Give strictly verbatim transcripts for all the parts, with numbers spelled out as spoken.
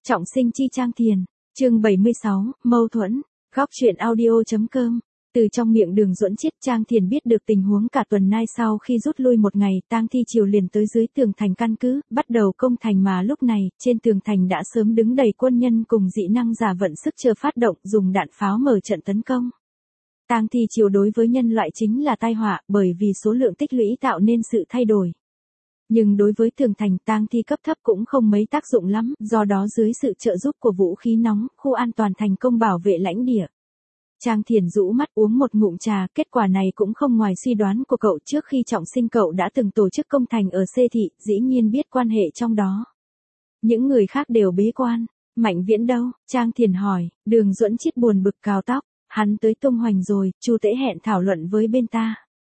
Trọng sinh chi Trang Thiền, chương bảy mươi sáu, mâu thuẫn, góc truyện audio.com. Từ trong miệng Đường Duẫn Chiết, Trang Thiền biết được tình huống cả tuần nay sau khi rút lui một ngày, tang thi triều liền tới dưới tường thành căn cứ, bắt đầu công thành mà lúc này, trên tường thành đã sớm đứng đầy quân nhân cùng dị năng giả vận sức chờ phát động, dùng đạn pháo mở trận tấn công. Tang thi triều đối với nhân loại chính là tai họa, bởi vì số lượng tích lũy tạo nên sự thay đổi. Nhưng đối với tường thành, tang thi cấp thấp cũng không mấy tác dụng lắm, do đó dưới sự trợ giúp của vũ khí nóng, khu an toàn thành công bảo vệ lãnh địa. Trang Thiền rũ mắt uống một ngụm trà, kết quả này cũng không ngoài suy đoán của cậu. Trước khi trọng sinh cậu đã từng tổ chức công thành ở C thị, dĩ nhiên biết quan hệ trong đó. Những người khác đều bế quan. Mạnh Viễn đâu? Trang Thiền hỏi. Đường Duẫn Chiết buồn bực cào tóc. Hắn tới Tung Hoành rồi, Chu Tễ hẹn thảo luận với bên ta.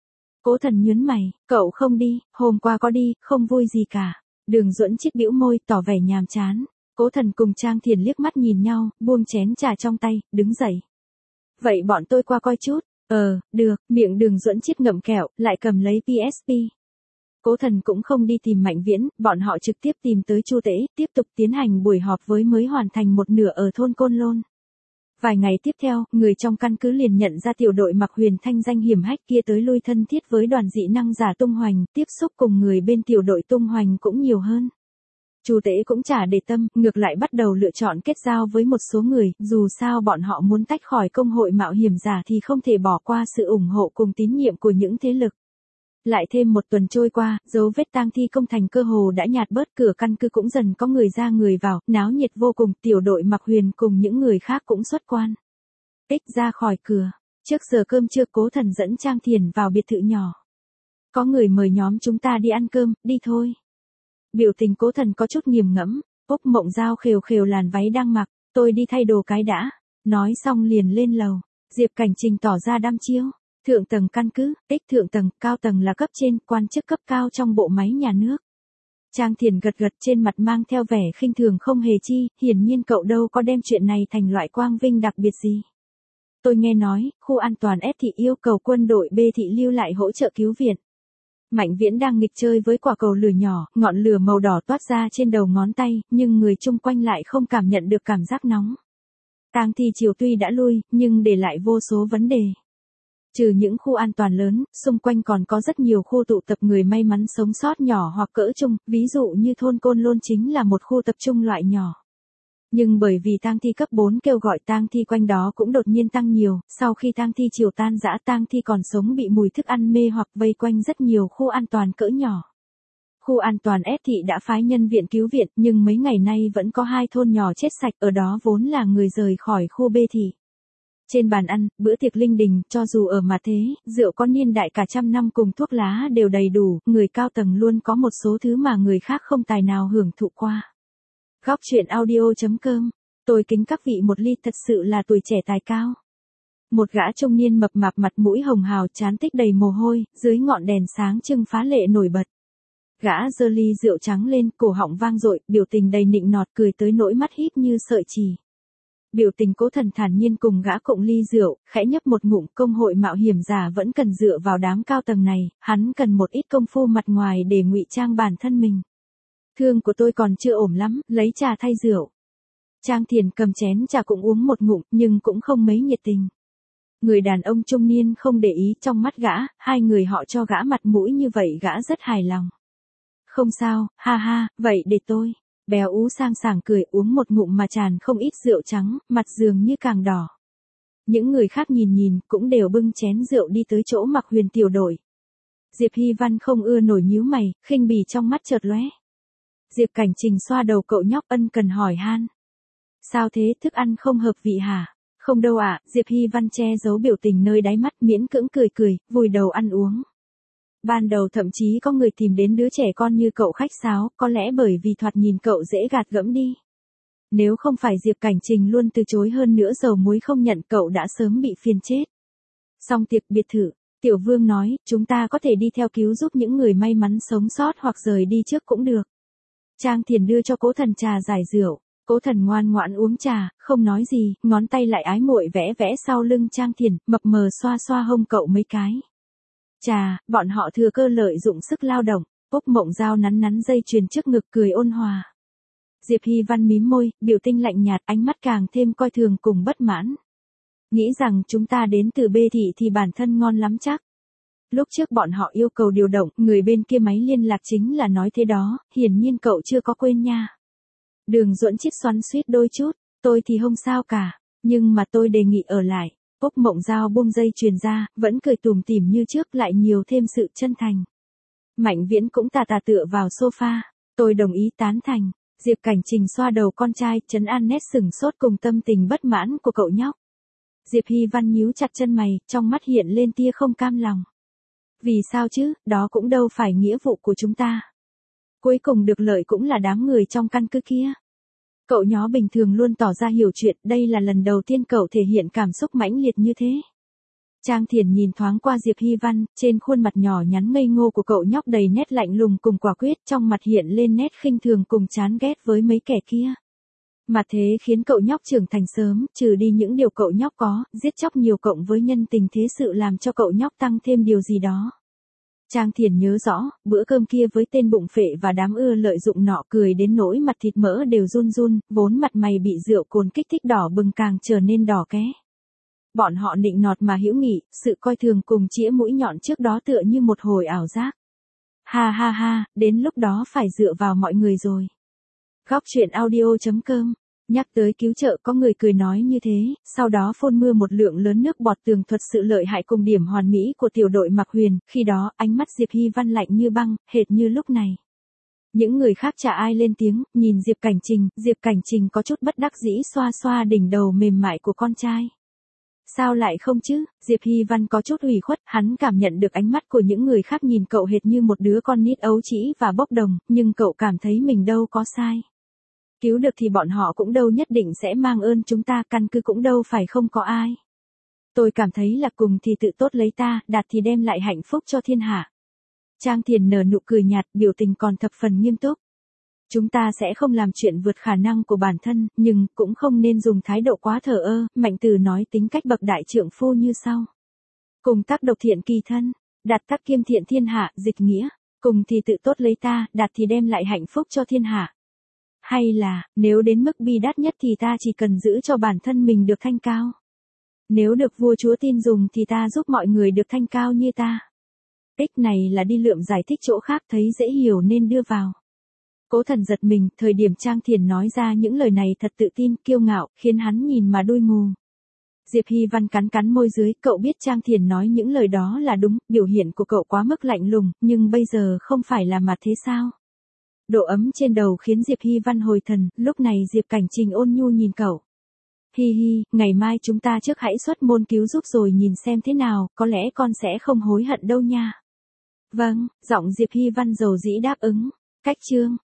Cố Thần nhướng mày, cậu không đi, hôm qua có đi, không vui gì cả. Đường Duẫn Chiết bĩu môi, tỏ vẻ nhàm chán. Cố Thần cùng Trang Thiền liếc mắt nhìn nhau, buông chén trà trong tay, đứng dậy. Vậy bọn tôi qua coi chút. Ờ, được, miệng Đường Duẫn Chiết ngậm kẹo, lại cầm lấy pê ét pê. Cố Thần cũng không đi tìm Mạnh Viễn, bọn họ trực tiếp tìm tới Chu Tễ, tiếp tục tiến hành buổi họp với mới hoàn thành một nửa ở thôn Côn Lôn. Vài ngày tiếp theo, người trong căn cứ liền nhận ra tiểu đội mặc huyền thanh danh hiểm hách kia tới lui thân thiết với đoàn dị năng giả Tung Hoành, tiếp xúc cùng người bên tiểu đội Tung Hoành cũng nhiều hơn. Chu Tễ cũng chả để tâm, ngược lại bắt đầu lựa chọn kết giao với một số người, dù sao bọn họ muốn tách khỏi công hội mạo hiểm giả thì không thể bỏ qua sự ủng hộ cùng tín nhiệm của những thế lực. Lại thêm một tuần trôi qua, dấu vết tang thi công thành cơ hồ đã nhạt bớt, cửa căn cứ cũng dần có người ra người vào, náo nhiệt vô cùng. Tiểu đội mặc huyền cùng những người khác cũng xuất quan. Tích ra khỏi cửa, trước giờ cơm trưa Cố Thần dẫn Trang Thiền vào biệt thự nhỏ. Có người mời nhóm chúng ta đi ăn cơm, đi thôi. Biểu tình Cố Thần có chút nghiền ngẫm. Úc Mộng Giao khều khều làn váy đang mặc, tôi đi thay đồ cái đã. Nói xong liền lên lầu. Diệp Cảnh Trình tỏ ra đăm chiêu. Thượng tầng căn cứ, tích thượng tầng, cao tầng là cấp trên, quan chức cấp cao trong bộ máy nhà nước. Trang Thiền gật gật, trên mặt mang theo vẻ khinh thường không hề chi, hiển nhiên cậu đâu có đem chuyện này thành loại quang vinh đặc biệt gì. Tôi nghe nói, khu an toàn F thị yêu cầu quân đội B thị lưu lại hỗ trợ cứu viện. Mạnh Viễn đang nghịch chơi với quả cầu lửa nhỏ, ngọn lửa màu đỏ toát ra trên đầu ngón tay, nhưng người chung quanh lại không cảm nhận được cảm giác nóng. Tang thi triều tuy đã lui, nhưng để lại vô số vấn đề. Trừ những khu an toàn lớn, xung quanh còn có rất nhiều khu tụ tập người may mắn sống sót nhỏ hoặc cỡ trung, ví dụ như thôn Côn Lôn chính là một khu tập trung loại nhỏ. Nhưng bởi vì tang thi cấp bốn kêu gọi tang thi quanh đó cũng đột nhiên tăng nhiều, sau khi tang thi triều tan rã, tang thi còn sống bị mùi thức ăn mê hoặc vây quanh rất nhiều khu an toàn cỡ nhỏ. Khu an toàn F thị đã phái nhân viện cứu viện, nhưng mấy ngày nay vẫn có hai thôn nhỏ chết sạch, ở đó vốn là người rời khỏi khu B thị. Trên bàn ăn, bữa tiệc linh đình, cho dù ở mà thế, rượu có niên đại cả trăm năm cùng thuốc lá đều đầy đủ, người cao tầng luôn có một số thứ mà người khác không tài nào hưởng thụ qua. Góc truyện audio.com, tôi kính các vị một ly, thật sự là tuổi trẻ tài cao. Một gã trung niên mập mạp mặt mũi hồng hào, trán tích đầy mồ hôi, dưới ngọn đèn sáng trưng phá lệ nổi bật. Gã giơ ly rượu trắng lên, cổ họng vang dội, biểu tình đầy nịnh nọt, cười tới nỗi mắt híp như sợi chì. Biểu tình Cố Thần thản nhiên cùng gã cộng ly rượu, khẽ nhấp một ngụm. Công hội mạo hiểm giả vẫn cần dựa vào đám cao tầng này, hắn cần một ít công phu mặt ngoài để ngụy trang bản thân mình. Thương của tôi còn chưa ổn lắm, lấy trà thay rượu. Trang Thiền cầm chén trà cũng uống một ngụm, nhưng cũng không mấy nhiệt tình. Người đàn ông trung niên không để ý, trong mắt gã, hai người họ cho gã mặt mũi như vậy gã rất hài lòng. Không sao, ha ha, vậy để tôi. Béo ú sang sảng cười, uống một ngụm mà tràn không ít rượu trắng, mặt dường như càng đỏ. Những người khác nhìn nhìn, cũng đều bưng chén rượu đi tới chỗ mặc huyền tiểu đội. Diệp Hy Văn không ưa nổi nhíu mày, khinh bỉ trong mắt chợt lóe. Diệp Cảnh Trình xoa đầu cậu nhóc ân cần hỏi han. Sao thế, thức ăn không hợp vị hả? Không đâu ạ, Diệp Hy Văn che giấu biểu tình nơi đáy mắt, miễn cưỡng cười cười, vùi đầu ăn uống. Ban đầu thậm chí có người tìm đến đứa trẻ con như cậu khách sáo, có lẽ bởi vì thoạt nhìn cậu dễ gạt gẫm đi. Nếu không phải Diệp Cảnh Trình luôn từ chối, hơn nữa dầu muối không nhận, cậu đã sớm bị phiền chết. Xong tiệc biệt thự, Tiểu Vương nói, chúng ta có thể đi theo cứu giúp những người may mắn sống sót hoặc rời đi trước cũng được. Trang Thiền đưa cho Cố Thần trà giải rượu. Cố Thần ngoan ngoãn uống trà, không nói gì, ngón tay lại ái muội vẽ vẽ sau lưng Trang Thiền, mập mờ xoa xoa hông cậu mấy cái. Chà, bọn họ thừa cơ lợi dụng sức lao động. Úc Mộng Giao nắn nắn dây chuyền trước ngực, cười ôn hòa. Diệp Hy Văn mím môi, biểu tình lạnh nhạt, ánh mắt càng thêm coi thường cùng bất mãn. Nghĩ rằng chúng ta đến từ B thị thì bản thân ngon lắm chắc. Lúc trước bọn họ yêu cầu điều động, người bên kia máy liên lạc chính là nói thế đó, hiển nhiên cậu chưa có quên nha. Đường Duẫn Chiết xoắn xuýt đôi chút, tôi thì không sao cả, nhưng mà tôi đề nghị ở lại. Úc Mộng Giao buông dây chuyền ra, vẫn cười tủm tỉm như trước, lại nhiều thêm sự chân thành. Mạnh Viễn cũng tà tà tựa vào sofa, tôi đồng ý tán thành. Diệp Cảnh Trình xoa đầu con trai, trấn an nét sừng sốt cùng tâm tình bất mãn của cậu nhóc. Diệp Hy Văn nhíu chặt chân mày, trong mắt hiện lên tia không cam lòng. Vì sao chứ, đó cũng đâu phải nghĩa vụ của chúng ta. Cuối cùng được lợi cũng là đám người trong căn cứ kia. Cậu nhó bình thường luôn tỏ ra hiểu chuyện, đây là lần đầu tiên cậu thể hiện cảm xúc mãnh liệt như thế. Trang Thiển nhìn thoáng qua Diệp Hy Văn, trên khuôn mặt nhỏ nhắn ngây ngô của cậu nhóc đầy nét lạnh lùng cùng quả quyết, trong mặt hiện lên nét khinh thường cùng chán ghét với mấy kẻ kia. Mà thế khiến cậu nhóc trưởng thành sớm, trừ đi những điều cậu nhóc có, giết chóc nhiều cộng với nhân tình thế sự làm cho cậu nhóc tăng thêm điều gì đó. Trang Thiển nhớ rõ, bữa cơm kia với tên bụng phệ và đám ưa lợi dụng nọ cười đến nỗi mặt thịt mỡ đều run run, vốn mặt mày bị rượu cồn kích thích đỏ bừng càng trở nên đỏ ké. Bọn họ nịnh nọt mà hữu nghị, sự coi thường cùng chĩa mũi nhọn trước đó tựa như một hồi ảo giác. Ha ha ha, đến lúc đó phải dựa vào mọi người rồi. Góc truyện audio chấm com. Nhắc tới cứu trợ có người cười nói như thế, sau đó phun mưa một lượng lớn nước bọt tường thuật sự lợi hại cùng điểm hoàn mỹ của tiểu đội Mạc Huyền, khi đó ánh mắt Diệp Hy Văn lạnh như băng, hệt như lúc này. Những người khác chả ai lên tiếng, nhìn Diệp Cảnh Trình, Diệp Cảnh Trình có chút bất đắc dĩ xoa xoa đỉnh đầu mềm mại của con trai. Sao lại không chứ, Diệp Hy Văn có chút ủy khuất, hắn cảm nhận được ánh mắt của những người khác nhìn cậu hệt như một đứa con nít ấu trĩ và bốc đồng, nhưng cậu cảm thấy mình đâu có sai. Cứu được thì bọn họ cũng đâu nhất định sẽ mang ơn chúng ta, căn cứ cũng đâu phải không có ai. Tôi cảm thấy là cùng thì tự tốt lấy ta, đạt thì đem lại hạnh phúc cho thiên hạ. Trang Thiền nở nụ cười nhạt, biểu tình còn thập phần nghiêm túc. Chúng ta sẽ không làm chuyện vượt khả năng của bản thân, nhưng cũng không nên dùng thái độ quá thờ ơ, Mạnh Từ nói tính cách bậc đại trượng phu như sau. Cùng tác độc thiện kỳ thân, đạt tác kiêm thiện thiên hạ, dịch nghĩa, cùng thì tự tốt lấy ta, đạt thì đem lại hạnh phúc cho thiên hạ. Hay là, nếu đến mức bi đát nhất thì ta chỉ cần giữ cho bản thân mình được thanh cao. Nếu được vua chúa tin dùng thì ta giúp mọi người được thanh cao như ta. Ích này là đi lượm giải thích chỗ khác thấy dễ hiểu nên đưa vào. Cố Thần giật mình, thời điểm Trang Thiền nói ra những lời này thật tự tin, kiêu ngạo, khiến hắn nhìn mà đuôi mù. Diệp Hy Văn cắn cắn môi dưới, cậu biết Trang Thiền nói những lời đó là đúng, biểu hiện của cậu quá mức lạnh lùng, nhưng bây giờ không phải là mặt thế sao? Độ ấm trên đầu khiến Diệp Hy Văn hồi thần, lúc này Diệp Cảnh Trình ôn nhu nhìn cậu. Hi hi, ngày mai chúng ta trước hãy xuất môn cứu giúp rồi nhìn xem thế nào, có lẽ con sẽ không hối hận đâu nha. Vâng, giọng Diệp Hy Văn dầu dĩ đáp ứng. Cách chương